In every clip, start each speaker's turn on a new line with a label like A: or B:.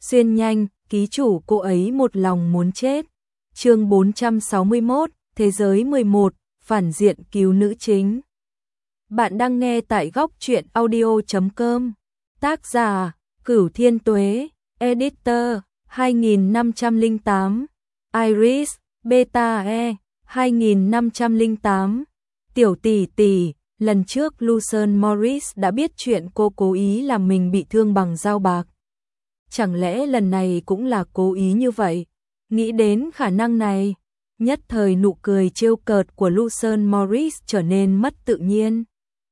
A: Xuyên nhanh, ký chủ cô ấy một lòng muốn chết. Chương 461, Thế giới 11, phản diện cứu nữ chính. Bạn đang nghe tại góc truyện audio.com. Tác giả, Cửu Thiên Tuế, Editor, 2508, Iris, Beta E, 2508. Tiểu tỷ tỷ, lần trước Lucien Morris đã biết chuyện cô cố ý làm mình bị thương bằng dao bạc. Chẳng lẽ lần này cũng là cố ý như vậy? Nghĩ đến khả năng này, nhất thời nụ cười trêu cợt của Lucien Morris trở nên mất tự nhiên.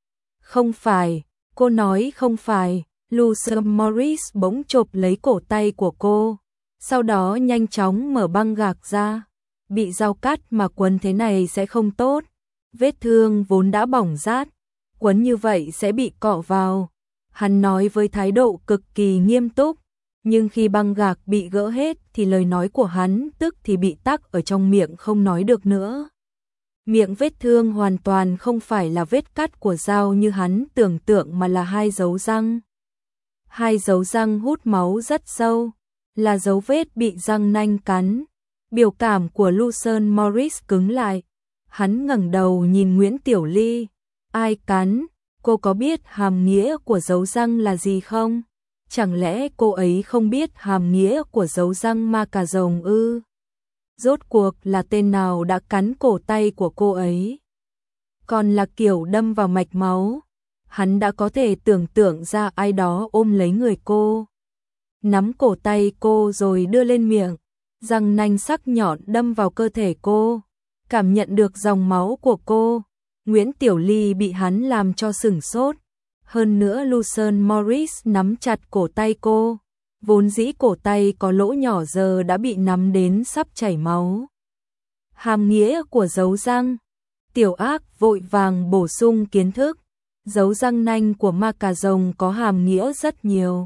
A: Không phải, cô nói không phải. Lucien Morris bỗng chộp lấy cổ tay của cô, sau đó nhanh chóng mở băng gạc ra. Bị dao cắt mà quấn thế này sẽ không tốt. Vết thương vốn đã bỏng rát, quấn như vậy sẽ bị cọ vào. Hắn nói với thái độ cực kỳ nghiêm túc, nhưng khi băng gạc bị gỡ hết thì lời nói của hắn tức thì bị tắc ở trong miệng không nói được nữa. Miệng vết thương hoàn toàn không phải là vết cắt của dao như hắn tưởng tượng mà là hai dấu răng. Hai dấu răng hút máu rất sâu, là dấu vết bị răng nanh cắn. Biểu cảm của Lucien Morris cứng lại. Hắn ngẩng đầu nhìn Nguyễn Tiểu Ly. Ai cắn? Cô có biết hàm nghĩa của dấu răng là gì không? Chẳng lẽ cô ấy không biết hàm nghĩa của dấu răng ma cà rồng ư? Rốt cuộc là tên nào đã cắn cổ tay của cô ấy? Còn là kiểu đâm vào mạch máu. Hắn đã có thể tưởng tượng ra ai đó ôm lấy người cô, nắm cổ tay cô rồi đưa lên miệng, răng nanh sắc nhọn đâm vào cơ thể cô, cảm nhận được dòng máu của cô. Nguyễn Tiểu Ly bị hắn làm cho sửng sốt. Hơn nữa Lucien Morris nắm chặt cổ tay cô, vốn dĩ cổ tay có lỗ nhỏ giờ đã bị nắm đến sắp chảy máu. Hàm nghĩa của dấu răng. Tiểu Ác vội vàng bổ sung kiến thức. Dấu răng nanh của ma cà rồng có hàm nghĩa rất nhiều.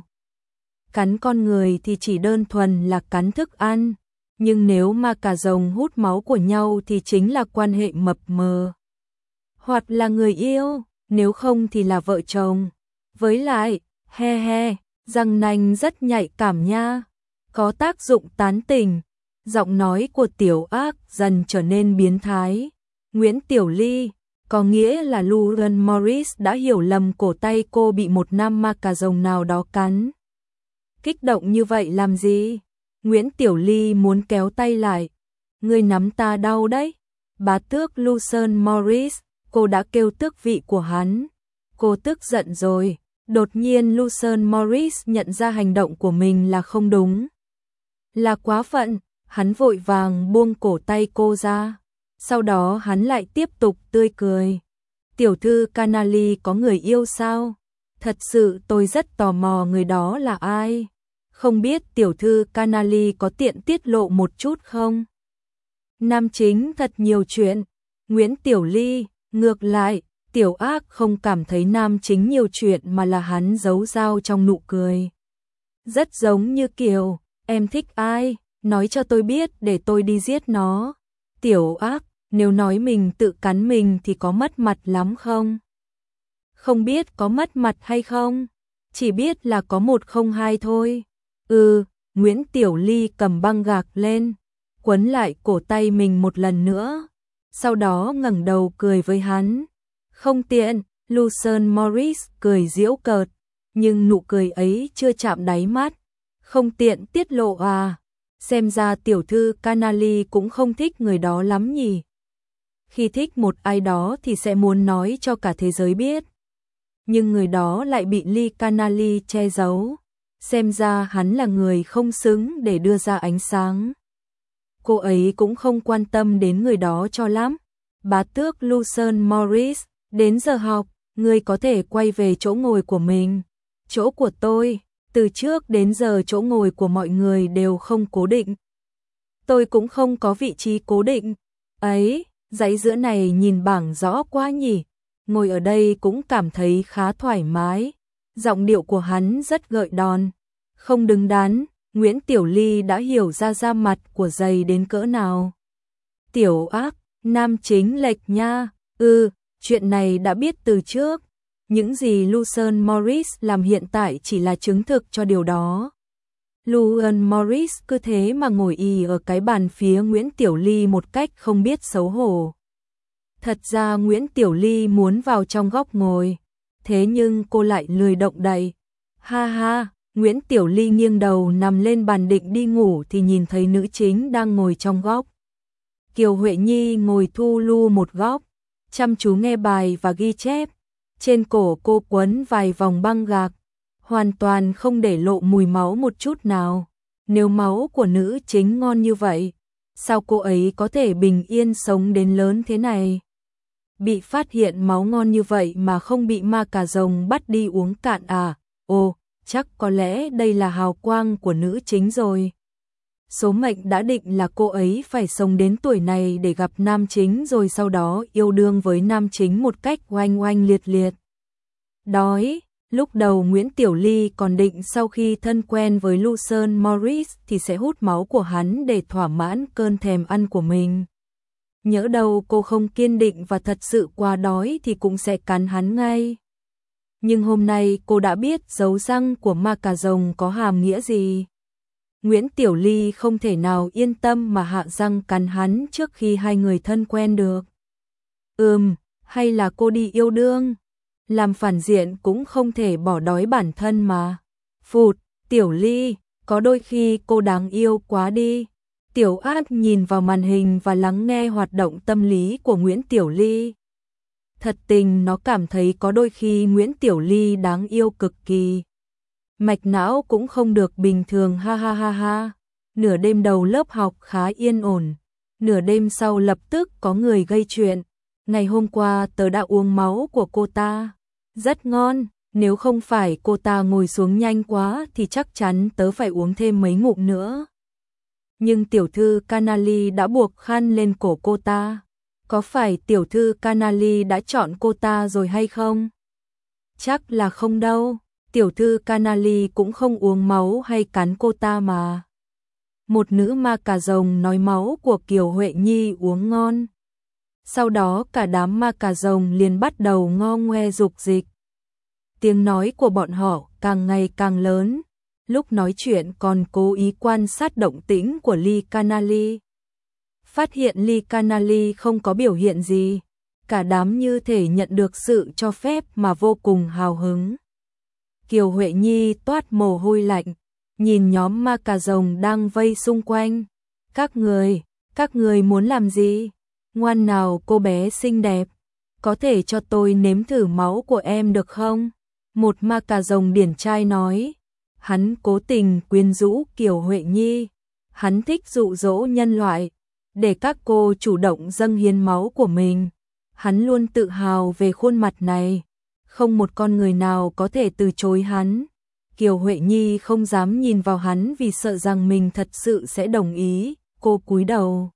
A: Cắn con người thì chỉ đơn thuần là cắn thức ăn, nhưng nếu ma cà rồng hút máu của nhau thì chính là quan hệ mập mờ. Hoặc là người yêu, nếu không thì là vợ chồng. Với lại, he he, răng nanh rất nhạy cảm nha, có tác dụng tán tỉnh. Giọng nói của Tiểu Ác dần trở nên biến thái. Nguyễn Tiểu Ly, có nghĩa là Lucien Morris đã hiểu lầm cổ tay cô bị một nam ma cà rồng nào đó cắn. Kích động như vậy làm gì? Nguyễn Tiểu Ly muốn kéo tay lại. Ngươi nắm ta đau đấy. Bá tước Lucien Morris, cô đã kêu tước vị của hắn. Cô tức giận rồi. Đột nhiên Lucien Morris nhận ra hành động của mình là không đúng. Là quá phận, hắn vội vàng buông cổ tay cô ra. Sau đó hắn lại tiếp tục tươi cười. Tiểu thư Canali có người yêu sao? Thật sự tôi rất tò mò người đó là ai. Không biết tiểu thư Canali có tiện tiết lộ một chút không? Nam chính thật nhiều chuyện. Nguyễn Tiểu Ly, ngược lại, Tiểu Ác không cảm thấy nam chính nhiều chuyện mà là hắn giấu dao trong nụ cười. Rất giống như kiểu, em thích ai, nói cho tôi biết để tôi đi giết nó. Tiểu Ác, nếu nói mình tự cắn mình thì có mất mặt lắm không? Không biết có mất mặt hay không, chỉ biết là có 102 thôi. Nguyễn Tiểu Ly cầm băng gạc lên, quấn lại cổ tay mình một lần nữa, sau đó ngẩng đầu cười với hắn. Không tiện, Lucien Morris cười giễu cợt, nhưng nụ cười ấy chưa chạm đáy mắt. Không tiện tiết lộ à? Xem ra tiểu thư Canali cũng không thích người đó lắm nhỉ. Khi thích một ai đó thì sẽ muốn nói cho cả thế giới biết. Nhưng người đó lại bị Ly Canali che giấu. Xem ra hắn là người không xứng để đưa ra ánh sáng. Cô ấy cũng không quan tâm đến người đó cho lắm. Bá tước Lucien Morris, đến giờ học, ngươi có thể quay về chỗ ngồi của mình. Chỗ của tôi, từ trước đến giờ chỗ ngồi của mọi người đều không cố định. Tôi cũng không có vị trí cố định. Ấy, dãy giữa này nhìn bảng rõ quá nhỉ. Ngồi ở đây cũng cảm thấy khá thoải mái. Giọng điệu của hắn rất gợi đòn. Không đứng đắn, Nguyễn Tiểu Ly đã hiểu ra da mặt của giày đến cỡ nào. Tiểu Ác, nam chính lệch nha. Chuyện này đã biết từ trước. Những gì Lucien Morris làm hiện tại chỉ là chứng thực cho điều đó. Llewellyn Morris cứ thế mà ngồi ì ở cái bàn phía Nguyễn Tiểu Ly một cách không biết xấu hổ. Thật ra Nguyễn Tiểu Ly muốn vào trong góc ngồi, thế nhưng cô lại lười động đậy. Ha ha, Nguyễn Tiểu Ly nghiêng đầu nằm lên bàn định đi ngủ thì nhìn thấy nữ chính đang ngồi trong góc. Kiều Huệ Nhi ngồi thu lu một góc, chăm chú nghe bài và ghi chép. Trên cổ cô quấn vài vòng băng gạc, hoàn toàn không để lộ mùi máu một chút nào. Nếu máu của nữ chính ngon như vậy, sao cô ấy có thể bình yên sống đến lớn thế này? Bị phát hiện máu ngon như vậy mà không bị ma cà rồng bắt đi uống cạn à? Ồ, chắc có lẽ đây là hào quang của nữ chính rồi. Số mệnh đã định là cô ấy phải sống đến tuổi này để gặp nam chính rồi sau đó yêu đương với nam chính một cách oanh oanh liệt liệt. Đói, lúc đầu Nguyễn Tiểu Ly còn định sau khi thân quen với Llewellyn Morris thì sẽ hút máu của hắn để thỏa mãn cơn thèm ăn của mình. Nhỡ đâu cô không kiên định và thật sự quá đói thì cũng sẽ cắn hắn ngay. Nhưng hôm nay cô đã biết dấu răng của ma cà rồng có hàm nghĩa gì. Nguyễn Tiểu Ly không thể nào yên tâm mà hạ răng cắn hắn trước khi hai người thân quen được. Hay là cô đi yêu đương? Làm phản diện cũng không thể bỏ đói bản thân mà. Phụt, Tiểu Ly, có đôi khi cô đáng yêu quá đi. Tiểu Ác nhìn vào màn hình và lắng nghe hoạt động tâm lý của Nguyễn Tiểu Ly. Thật tình nó cảm thấy có đôi khi Nguyễn Tiểu Ly đáng yêu cực kỳ. Mạch não cũng không được bình thường ha ha ha ha. Nửa đêm đầu lớp học khá yên ổn. Nửa đêm sau lập tức có người gây chuyện. Ngày hôm qua tớ đã uống máu của cô ta. Rất ngon, nếu không phải cô ta ngồi xuống nhanh quá thì chắc chắn tớ phải uống thêm mấy ngụm nữa. Nhưng tiểu thư Canali đã buộc khăn lên cổ cô ta. Có phải tiểu thư Canali đã chọn cô ta rồi hay không? Chắc là không đâu. Tiểu thư Canali cũng không uống máu hay cắn cô ta mà. Một nữ ma cà rồng nói máu của Kiều Huệ Nhi uống ngon. Sau đó cả đám ma cà rồng liền bắt đầu ngo ngoe dục dịch. Tiếng nói của bọn họ càng ngày càng lớn. Lúc nói chuyện còn cố ý quan sát động tĩnh của Lee Canali. Phát hiện Lee Canali không có biểu hiện gì. Cả đám như thể nhận được sự cho phép mà vô cùng hào hứng. Kiều Huệ Nhi toát mồ hôi lạnh, nhìn nhóm ma cà rồng đang vây xung quanh. Các người muốn làm gì? Ngoan nào cô bé xinh đẹp, có thể cho tôi nếm thử máu của em được không? Một ma cà rồng điển trai nói. Hắn cố tình quyến rũ Kiều Huệ Nhi. Hắn thích dụ dỗ nhân loại, để các cô chủ động dâng hiến máu của mình. Hắn luôn tự hào về khuôn mặt này. Không một con người nào có thể từ chối hắn. Kiều Huệ Nhi không dám nhìn vào hắn vì sợ rằng mình thật sự sẽ đồng ý. Cô cúi đầu.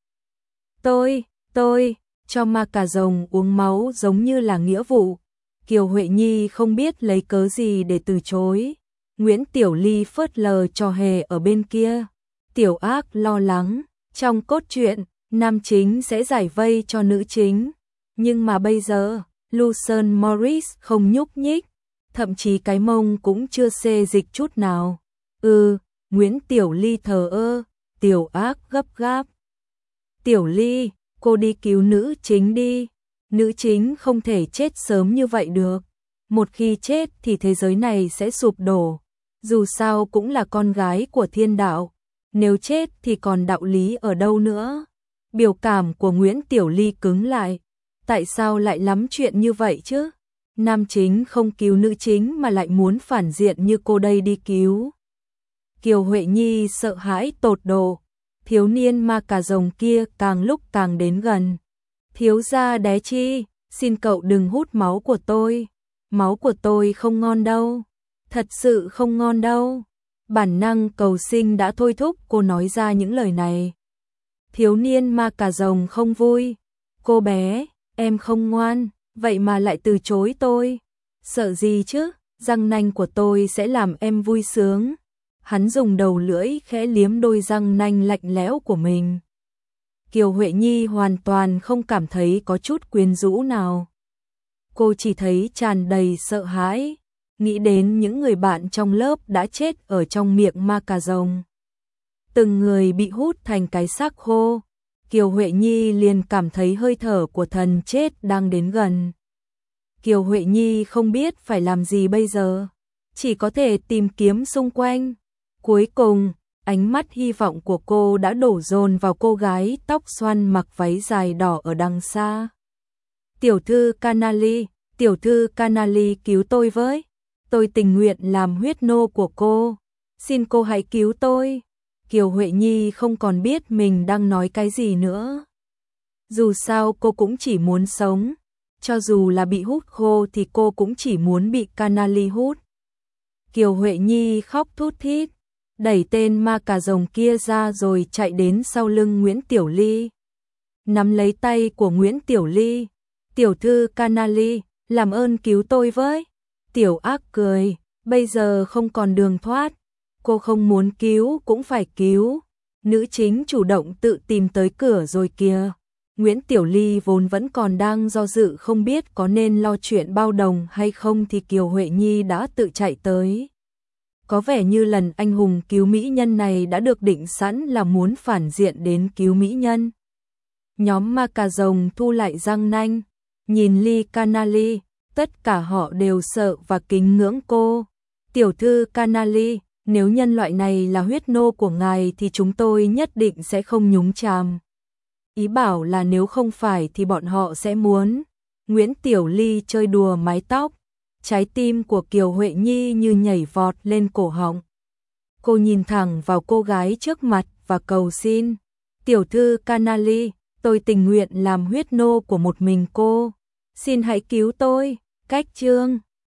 A: Tôi, cho ma cà rồng uống máu giống như là nghĩa vụ. Kiều Huệ Nhi không biết lấy cớ gì để từ chối. Nguyễn Tiểu Ly phớt lờ trò hề ở bên kia. Tiểu Ác lo lắng. Trong cốt truyện, nam chính sẽ giải vây cho nữ chính. Nhưng mà bây giờ, Llewellyn Morris không nhúc nhích. Thậm chí cái mông cũng chưa xê dịch chút nào. Nguyễn Tiểu Ly thờ ơ. Tiểu Ác gấp gáp. Tiểu Ly, cô đi cứu nữ chính đi. Nữ chính không thể chết sớm như vậy được. Một khi chết thì thế giới này sẽ sụp đổ. Dù sao cũng là con gái của thiên đạo. Nếu chết thì còn đạo lý ở đâu nữa? Biểu cảm của Nguyễn Tiểu Ly cứng lại. Tại sao lại lắm chuyện như vậy chứ? Nam chính không cứu nữ chính mà lại muốn phản diện như cô đây đi cứu. Kiều Huệ Nhi sợ hãi tột độ. Thiếu niên ma cà rồng kia càng lúc càng đến gần. Thiếu gia Đé Chi, xin cậu đừng hút máu của tôi. Máu của tôi không ngon đâu. Thật sự không ngon đâu. Bản năng cầu sinh đã thôi thúc cô nói ra những lời này. Thiếu niên ma cà rồng không vui. Cô bé, em không ngoan, vậy mà lại từ chối tôi. Sợ gì chứ, răng nanh của tôi sẽ làm em vui sướng. Hắn dùng đầu lưỡi khẽ liếm đôi răng nanh lạnh lẽo của mình. Kiều Huệ Nhi hoàn toàn không cảm thấy có chút quyến rũ nào. Cô chỉ thấy tràn đầy sợ hãi. nghĩ đến những người bạn trong lớp đã chết ở trong miệng ma cà rồng. Từng người bị hút thành cái xác khô, Kiều Huệ Nhi liền cảm thấy hơi thở của thần chết đang đến gần. Kiều Huệ Nhi không biết phải làm gì bây giờ, chỉ có thể tìm kiếm xung quanh. Cuối cùng, ánh mắt hy vọng của cô đã đổ dồn vào cô gái tóc xoăn mặc váy dài đỏ ở đằng xa. Tiểu thư Canali cứu tôi với. Tôi tình nguyện làm huyết nô của cô. Xin cô hãy cứu tôi. Kiều Huệ Nhi không còn biết mình đang nói cái gì nữa. Dù sao cô cũng chỉ muốn sống. Cho dù là bị hút khô thì cô cũng chỉ muốn bị Canali hút. Kiều Huệ Nhi khóc thút thít, đẩy tên ma cà rồng kia ra rồi chạy đến sau lưng Nguyễn Tiểu Ly. Nắm lấy tay của Nguyễn Tiểu Ly. Tiểu thư Canali, làm ơn cứu tôi với. Tiểu ác cười, bây giờ không còn đường thoát. Cô không muốn cứu cũng phải cứu. Nữ chính chủ động tự tìm tới cửa rồi kìa. Nguyễn Tiểu Ly vốn vẫn còn đang do dự không biết có nên lo chuyện bao đồng hay không thì Kiều Huệ Nhi đã tự chạy tới. Có vẻ như lần anh hùng cứu mỹ nhân này đã được định sẵn là muốn phản diện đến cứu mỹ nhân. Nhóm ma cà rồng thu lại răng nanh, nhìn Ly Canali, tất cả họ đều sợ và kính ngưỡng cô. Tiểu thư Canali, nếu nhân loại này là huyết nô của ngài thì chúng tôi nhất định sẽ không nhúng chàm. Ý bảo là nếu không phải thì bọn họ sẽ muốn. Nguyễn Tiểu Ly chơi đùa mái tóc, trái tim của Kiều Huệ Nhi như nhảy vọt lên cổ họng. Cô nhìn thẳng vào cô gái trước mặt và cầu xin. Tiểu thư Canali, tôi tình nguyện làm huyết nô của một mình cô. Xin hãy cứu tôi. Cách chương